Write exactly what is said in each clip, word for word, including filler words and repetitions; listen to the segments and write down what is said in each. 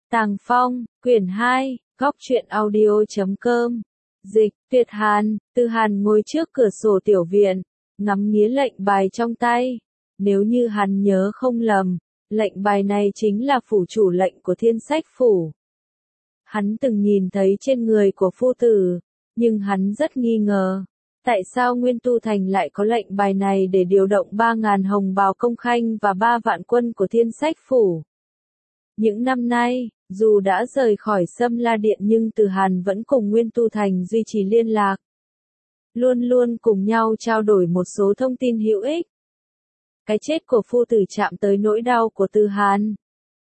Tàng Phong, quyển hai, góc truyện audio chấm com. Dịch, Tuyệt Hàn. Tư Hàn ngồi trước cửa sổ tiểu viện, ngắm nghía lệnh bài trong tay. Nếu như hắn nhớ không lầm, lệnh bài này chính là phủ chủ lệnh của Thiên Sách Phủ. Hắn từng nhìn thấy trên người của phu tử, nhưng hắn rất nghi ngờ. Tại sao Nguyên Tu Thành lại có lệnh bài này để điều động ba ngàn hồng bào công khanh và ba vạn quân của Thiên Sách Phủ? Những năm nay, dù đã rời khỏi Sâm La Điện nhưng Từ Hàn vẫn cùng Nguyên Tu Thành duy trì liên lạc. Luôn luôn cùng nhau trao đổi một số thông tin hữu ích. Cái chết của phu tử chạm tới nỗi đau của Từ Hàn.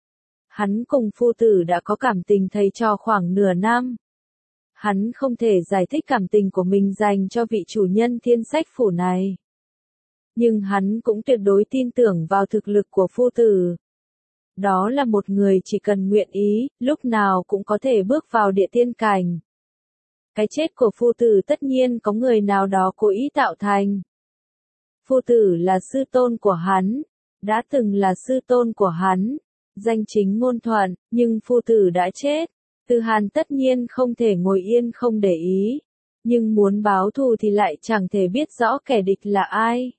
Hắn cùng phu tử đã có cảm tình thầy trò khoảng nửa năm. Hắn không thể giải thích cảm tình của mình dành cho vị chủ nhân Thiên Sách Phủ này. Nhưng hắn cũng tuyệt đối tin tưởng vào thực lực của phu tử. Đó là một người chỉ cần nguyện ý, lúc nào cũng có thể bước vào địa tiên cảnh. Cái chết của phu tử tất nhiên có người nào đó cố ý tạo thành. Phu tử là sư tôn của hắn, đã từng là sư tôn của hắn, danh chính ngôn thuận, nhưng phu tử đã chết. Từ Hàn tất nhiên không thể ngồi yên không để ý, nhưng muốn báo thù thì lại chẳng thể biết rõ kẻ địch là ai.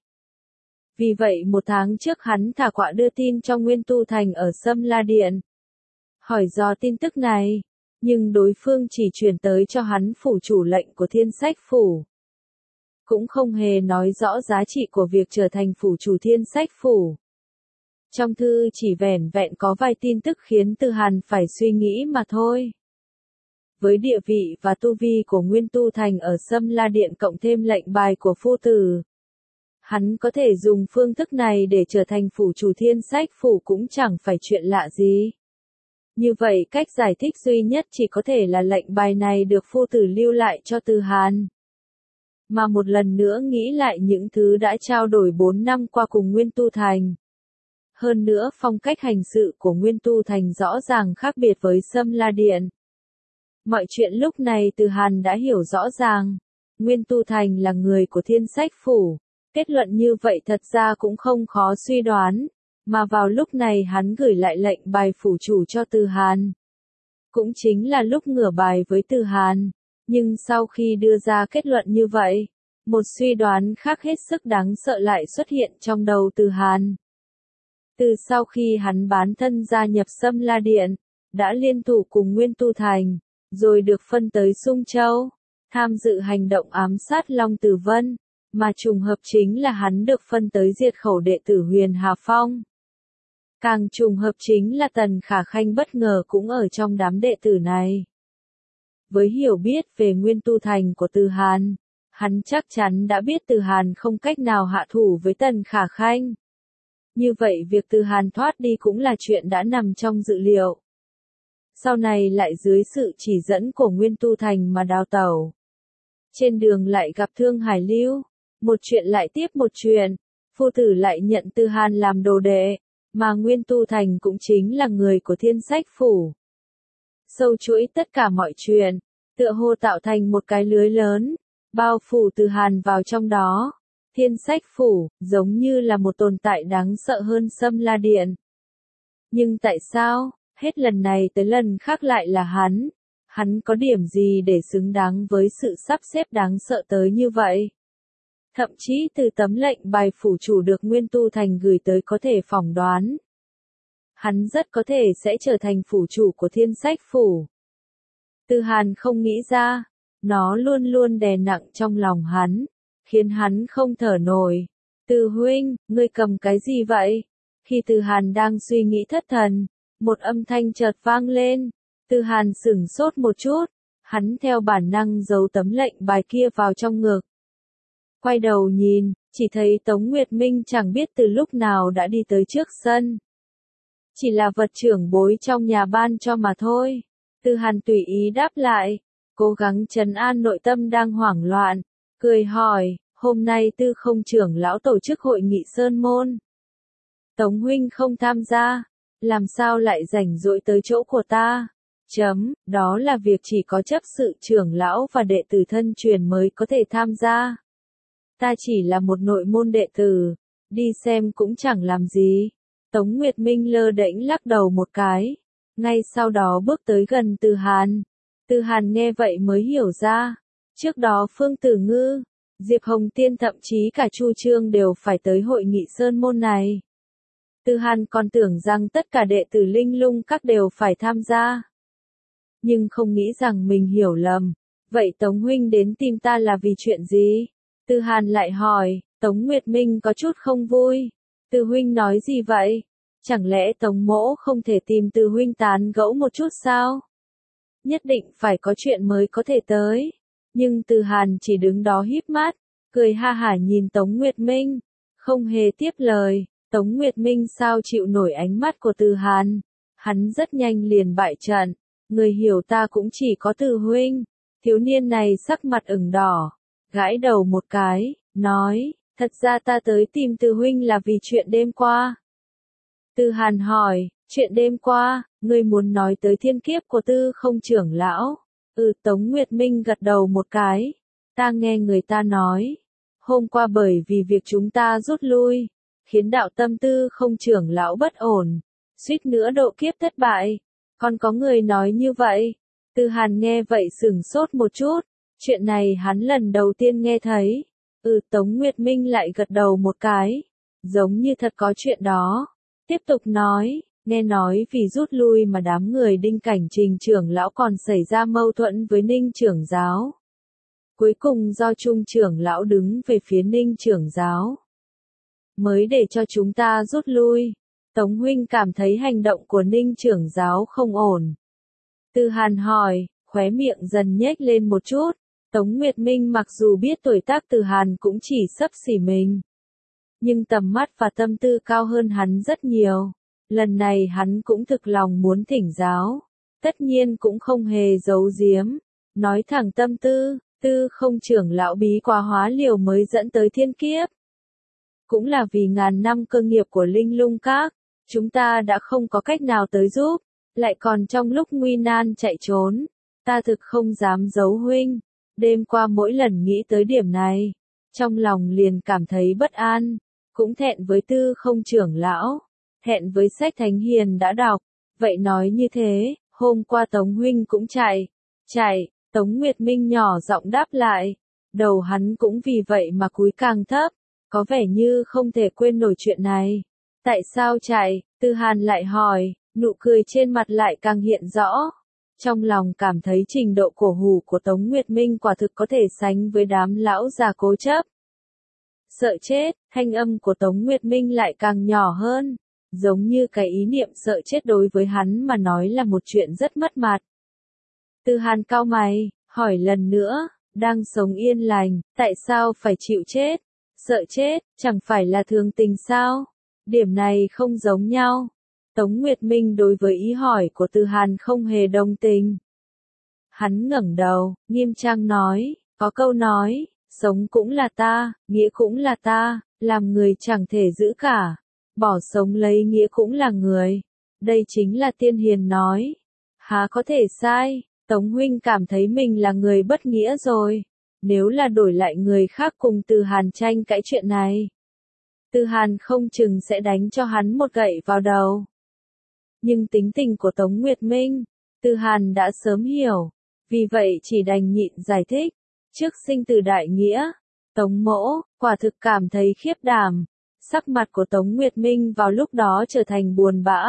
Vì vậy một tháng trước hắn thả quạ đưa tin cho Nguyên Tu Thành ở Sâm La Điện. Hỏi dò tin tức này, nhưng đối phương chỉ truyền tới cho hắn phủ chủ lệnh của Thiên Sách Phủ. Cũng không hề nói rõ giá trị của việc trở thành phủ chủ Thiên Sách Phủ. Trong thư chỉ vẻn vẹn có vài tin tức khiến Từ Hàn phải suy nghĩ mà thôi. Với địa vị và tu vi của Nguyên Tu Thành ở Sâm La Điện cộng thêm lệnh bài của phu tử, hắn có thể dùng phương thức này để trở thành phủ chủ Thiên Sách Phủ cũng chẳng phải chuyện lạ gì. Như vậy cách giải thích duy nhất chỉ có thể là lệnh bài này được phu tử lưu lại cho Từ Hàn. Mà một lần nữa nghĩ lại những thứ đã trao đổi bốn năm qua cùng Nguyên Tu Thành. Hơn nữa phong cách hành sự của Nguyên Tu Thành rõ ràng khác biệt với Sâm La Điện. Mọi chuyện lúc này Từ Hàn đã hiểu rõ ràng. Nguyên Tu Thành là người của Thiên Sách Phủ. Kết luận như vậy thật ra cũng không khó suy đoán, mà vào lúc này hắn gửi lại lệnh bài phủ chủ cho Từ Hàn. Cũng chính là lúc ngửa bài với Từ Hàn, nhưng sau khi đưa ra kết luận như vậy, một suy đoán khác hết sức đáng sợ lại xuất hiện trong đầu Từ Hàn. Từ sau khi hắn bán thân gia nhập Sâm La Điện, đã liên thủ cùng Nguyên Tu Thành, rồi được phân tới Sung Châu, tham dự hành động ám sát Long Tử Vân. Mà trùng hợp chính là hắn được phân tới diệt khẩu đệ tử Huyền Hà Phong. Càng trùng hợp chính là Tần Khả Khanh bất ngờ cũng ở trong đám đệ tử này. Với hiểu biết về Nguyên Tu Thành của Từ Hàn, hắn chắc chắn đã biết Từ Hàn không cách nào hạ thủ với Tần Khả Khanh. Như vậy việc Từ Hàn thoát đi cũng là chuyện đã nằm trong dự liệu. Sau này lại dưới sự chỉ dẫn của Nguyên Tu Thành mà đào tẩu. Trên đường lại gặp Thương Hải Lưu. Một chuyện lại tiếp một chuyện, phu tử lại nhận Từ Hàn làm đồ đệ, mà Nguyên Tu Thành cũng chính là người của Thiên Sách Phủ. Sâu chuỗi tất cả mọi chuyện, tựa hồ tạo thành một cái lưới lớn, bao phủ Từ Hàn vào trong đó. Thiên Sách Phủ, giống như là một tồn tại đáng sợ hơn Sâm La Điện. Nhưng tại sao, hết lần này tới lần khác lại là hắn? Hắn có điểm gì để xứng đáng với sự sắp xếp đáng sợ tới như vậy? Thậm chí từ tấm lệnh bài phủ chủ được Nguyên Tu Thành gửi tới có thể phỏng đoán. Hắn rất có thể sẽ trở thành phủ chủ của Thiên Sách Phủ. Từ Hàn không nghĩ ra, nó luôn luôn đè nặng trong lòng hắn, khiến hắn không thở nổi. Từ huynh, ngươi cầm cái gì vậy? Khi Từ Hàn đang suy nghĩ thất thần, một âm thanh chợt vang lên. Từ Hàn sửng sốt một chút, hắn theo bản năng giấu tấm lệnh bài kia vào trong ngực. Quay đầu nhìn, chỉ thấy Tống Nguyệt Minh chẳng biết từ lúc nào đã đi tới trước sân. Chỉ là vật trưởng bối trong nhà ban cho mà thôi. Từ Hàn tùy ý đáp lại, cố gắng trấn an nội tâm đang hoảng loạn, cười hỏi, hôm nay Tư không trưởng lão tổ chức hội nghị Sơn Môn. Tống huynh không tham gia, làm sao lại rảnh rỗi tới chỗ của ta? Chấm, đó là việc chỉ có chấp sự trưởng lão và đệ tử thân truyền mới có thể tham gia. Ta chỉ là một nội môn đệ tử, đi xem cũng chẳng làm gì. Tống Nguyệt Minh lơ đễnh lắc đầu một cái. ngay sau đó bước tới gần Từ Hàn. Từ Hàn nghe vậy mới hiểu ra, trước đó Phương Tử Ngư, Diệp Hồng Tiên thậm chí cả Chu Trương đều phải tới hội nghị sơn môn này. Từ Hàn còn tưởng rằng tất cả đệ tử Linh Lung Các đều phải tham gia. Nhưng không nghĩ rằng mình hiểu lầm. Vậy Tống huynh đến tìm ta là vì chuyện gì? Từ Hàn lại hỏi. Tống Nguyệt Minh có chút không vui. Từ huynh nói gì vậy? Chẳng lẽ Tống mỗ không thể tìm Từ huynh tán gẫu một chút sao? Nhất định phải có chuyện mới có thể tới. Nhưng Từ Hàn chỉ đứng đó híp mắt, cười ha hả nhìn Tống Nguyệt Minh, không hề tiếp lời. Tống Nguyệt Minh sao chịu nổi ánh mắt của Từ Hàn? Hắn rất nhanh liền bại trận. Người hiểu ta cũng chỉ có Từ huynh. Thiếu niên này sắc mặt ửng đỏ, gãi đầu một cái, nói, thật ra ta tới tìm Từ huynh là vì chuyện đêm qua. Từ Hàn hỏi, chuyện đêm qua, ngươi muốn nói tới thiên kiếp của Tư không trưởng lão? Ừ, Tống Nguyệt Minh gật đầu một cái. Ta nghe người ta nói, hôm qua bởi vì việc chúng ta rút lui, khiến đạo tâm Tư không trưởng lão bất ổn, suýt nữa độ kiếp thất bại. Còn có người nói như vậy? Từ Hàn nghe vậy sửng sốt một chút, chuyện này hắn lần đầu tiên nghe thấy. Ừ, Tống Nguyệt Minh lại gật đầu một cái, giống như thật có chuyện đó. Tiếp tục nói, nghe nói vì rút lui mà đám người Đinh Cảnh Trình trưởng lão còn xảy ra mâu thuẫn với Ninh trưởng giáo. Cuối cùng do Trung trưởng lão đứng về phía Ninh trưởng giáo, mới để cho chúng ta rút lui. Tống huynh cảm thấy hành động của Ninh trưởng giáo không ổn. Từ Hàn hỏi, khóe miệng dần nhếch lên một chút. Tống Nguyệt Minh mặc dù biết tuổi tác Từ Hàn cũng chỉ xấp xỉ mình, nhưng tầm mắt và tâm tư cao hơn hắn rất nhiều. Lần này hắn cũng thực lòng muốn thỉnh giáo, tất nhiên cũng không hề giấu giếm, nói thẳng tâm tư. Tư không trưởng lão bí quá hóa liều mới dẫn tới thiên kiếp. Cũng là vì ngàn năm cơ nghiệp của Linh Lung Các, chúng ta đã không có cách nào tới giúp, lại còn trong lúc nguy nan chạy trốn. Ta thực không dám giấu huynh, đêm qua mỗi lần nghĩ tới điểm này, trong lòng liền cảm thấy bất an, cũng thẹn với Tư không trưởng lão, thẹn với sách Thánh Hiền đã đọc. Vậy nói như thế, hôm qua Tống huynh cũng chạy, chạy. Tống Nguyệt Minh nhỏ giọng đáp lại, đầu hắn cũng vì vậy mà cúi càng thấp, có vẻ như không thể quên nổi chuyện này. Tại sao chạy? Từ Hàn lại hỏi, nụ cười trên mặt lại càng hiện rõ. Trong lòng cảm thấy trình độ cổ hủ của Tống Nguyệt Minh quả thực có thể sánh với đám lão già cố chấp. Sợ chết, thanh âm của Tống Nguyệt Minh lại càng nhỏ hơn, giống như cái ý niệm sợ chết đối với hắn mà nói là một chuyện rất mất mặt. Từ Hàn cau mày, hỏi lần nữa, đang sống yên lành, tại sao phải chịu chết? Sợ chết, chẳng phải là thường tình sao? Điểm này không giống nhau. Tống Nguyệt Minh đối với ý hỏi của Từ Hàn không hề đồng tình. Hắn ngẩng đầu, nghiêm trang nói, có câu nói, sống cũng là ta, nghĩa cũng là ta, làm người chẳng thể giữ cả, bỏ sống lấy nghĩa cũng là người. Đây chính là Tiên Hiền nói. Há có thể sai? Tống huynh cảm thấy mình là người bất nghĩa rồi. Nếu là đổi lại người khác cùng Từ Hàn tranh cãi chuyện này, Từ Hàn không chừng sẽ đánh cho hắn một gậy vào đầu. Nhưng tính tình của Tống Nguyệt Minh, Từ Hàn đã sớm hiểu, vì vậy chỉ đành nhịn giải thích. Trước sinh từ đại nghĩa, Tống mỗ, quả thực cảm thấy khiếp đảm. Sắc mặt của Tống Nguyệt Minh vào lúc đó trở thành buồn bã,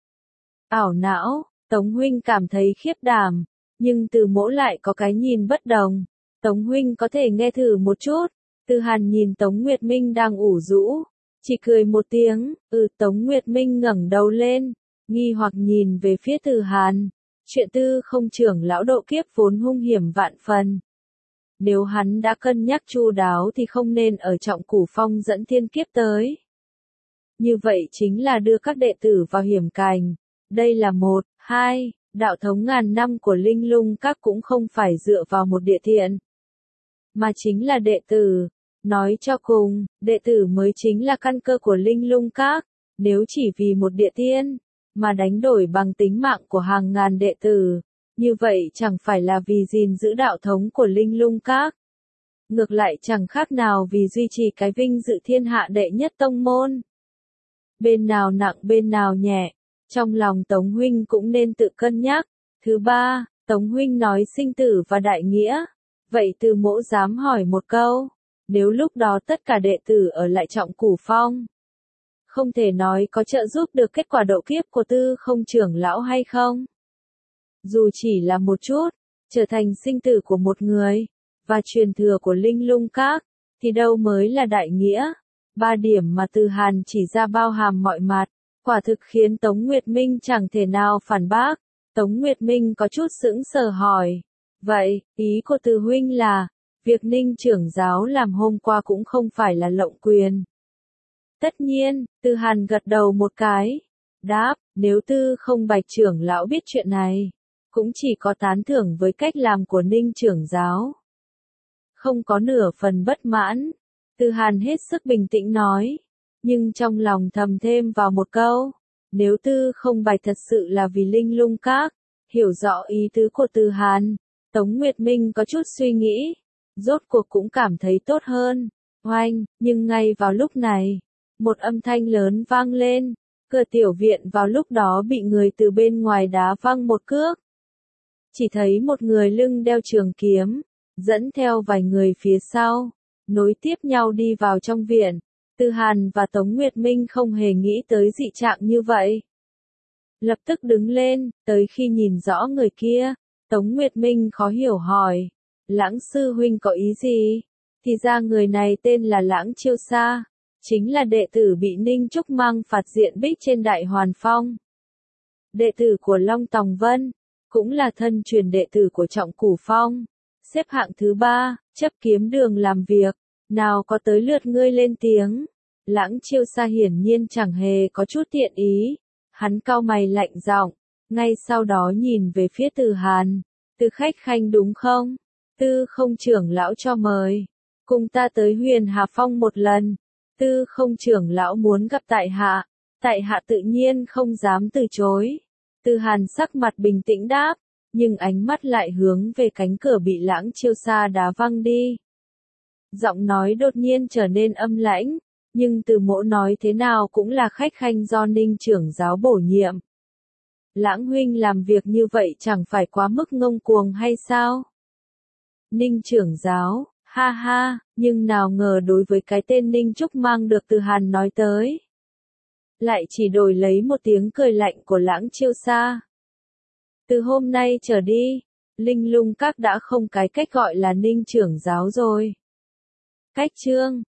ảo não. Tống huynh cảm thấy khiếp đảm, nhưng Từ mỗ lại có cái nhìn bất đồng. Tống huynh có thể nghe thử một chút. Từ Hàn nhìn Tống Nguyệt Minh đang ủ rũ, chỉ cười một tiếng. Ừ, Tống Nguyệt Minh ngẩng đầu lên, nghi hoặc nhìn về phía Từ Hàn. Chuyện Tư không trưởng lão độ kiếp vốn hung hiểm vạn phần. Nếu hắn đã cân nhắc chu đáo thì không nên ở Trọng Cửu Phong dẫn thiên kiếp tới. Như vậy chính là đưa các đệ tử vào hiểm cảnh. Đây là một, hai, đạo thống ngàn năm của Linh Lung Các cũng không phải dựa vào một địa thiện, mà chính là đệ tử. Nói cho cùng, đệ tử mới chính là căn cơ của Linh Lung Các. Nếu chỉ vì một địa tiên, mà đánh đổi bằng tính mạng của hàng ngàn đệ tử, như vậy chẳng phải là vì gìn giữ đạo thống của Linh Lung Các. Ngược lại chẳng khác nào vì duy trì cái vinh dự thiên hạ đệ nhất tông môn. Bên nào nặng bên nào nhẹ, Trong lòng Tống huynh cũng nên tự cân nhắc. Thứ ba, Tống huynh nói sinh tử và đại nghĩa. Vậy Từ Mỗ dám hỏi một câu, nếu lúc đó tất cả đệ tử ở lại Trọng Cửu Phong, không thể nói có trợ giúp được kết quả độ kiếp của Tư Không trưởng lão hay không? Dù chỉ là một chút, trở thành sinh tử của một người, và truyền thừa của Linh Lung Các, thì đâu mới là đại nghĩa. Ba điểm mà Từ Hàn chỉ ra bao hàm mọi mặt, quả thực khiến Tống Nguyệt Minh chẳng thể nào phản bác. Tống Nguyệt Minh có chút sững sờ hỏi, vậy, ý của Từ huynh là, việc Ninh trưởng giáo làm hôm qua cũng không phải là lộng quyền. Tất nhiên, Từ Hàn gật đầu một cái, đáp, nếu Tư Không Bạch trưởng lão biết chuyện này, cũng chỉ có tán thưởng với cách làm của Ninh trưởng giáo. Không có nửa phần bất mãn, Từ Hàn hết sức bình tĩnh nói, nhưng trong lòng thầm thêm vào một câu, nếu Tư Không Bạch thật sự là vì Linh Lung Các, hiểu rõ ý tứ của Từ Hàn, Tống Nguyệt Minh có chút suy nghĩ, rốt cuộc cũng cảm thấy tốt hơn. Oanh, nhưng ngay vào lúc này, một âm thanh lớn vang lên, cửa tiểu viện vào lúc đó bị người từ bên ngoài đá văng một cước. Chỉ thấy một người lưng đeo trường kiếm, dẫn theo vài người phía sau, nối tiếp nhau đi vào trong viện. Từ Hàn và Tống Nguyệt Minh không hề nghĩ tới dị trạng như vậy. Lập tức đứng lên, tới khi nhìn rõ người kia, Tống Nguyệt Minh khó hiểu hỏi, Lãng sư huynh có ý gì? Thì ra người này tên là Lãng Chiêu Sa, chính là đệ tử bị Ninh Trúc Mang phạt diện bích trên Đại Hoàn Phong. Đệ tử của Long Tòng Vân, cũng là thân truyền đệ tử của Trọng Cửu Phong, xếp hạng thứ ba, chấp kiếm đường làm việc, nào có tới lượt ngươi lên tiếng. Lãng Chiêu Sa hiển nhiên chẳng hề có chút thiện ý, hắn cau mày lạnh giọng, ngay sau đó nhìn về phía Từ Hàn, Từ khách khanh đúng không? Tư Không trưởng lão cho mời, cùng ta tới Huyền Hà Phong một lần. Tư Không trưởng lão muốn gặp tại hạ, tại hạ tự nhiên không dám từ chối. Từ Hàn sắc mặt bình tĩnh đáp, nhưng ánh mắt lại hướng về cánh cửa bị Lãng Chiêu Sa đá văng đi. Giọng nói đột nhiên trở nên âm lãnh, nhưng Từ Mỗ nói thế nào cũng là khách khanh do Ninh trưởng giáo bổ nhiệm. Lãng huynh làm việc như vậy chẳng phải quá mức ngông cuồng hay sao? Ninh trưởng giáo, ha ha, nhưng nào ngờ đối với cái tên Ninh Trúc Mang được Từ Hàn nói tới, lại chỉ đổi lấy một tiếng cười lạnh của Lãng Chiêu Sa. Từ hôm nay trở đi, Linh Lung Các đã không cái cách gọi là Ninh trưởng giáo rồi. Cách chương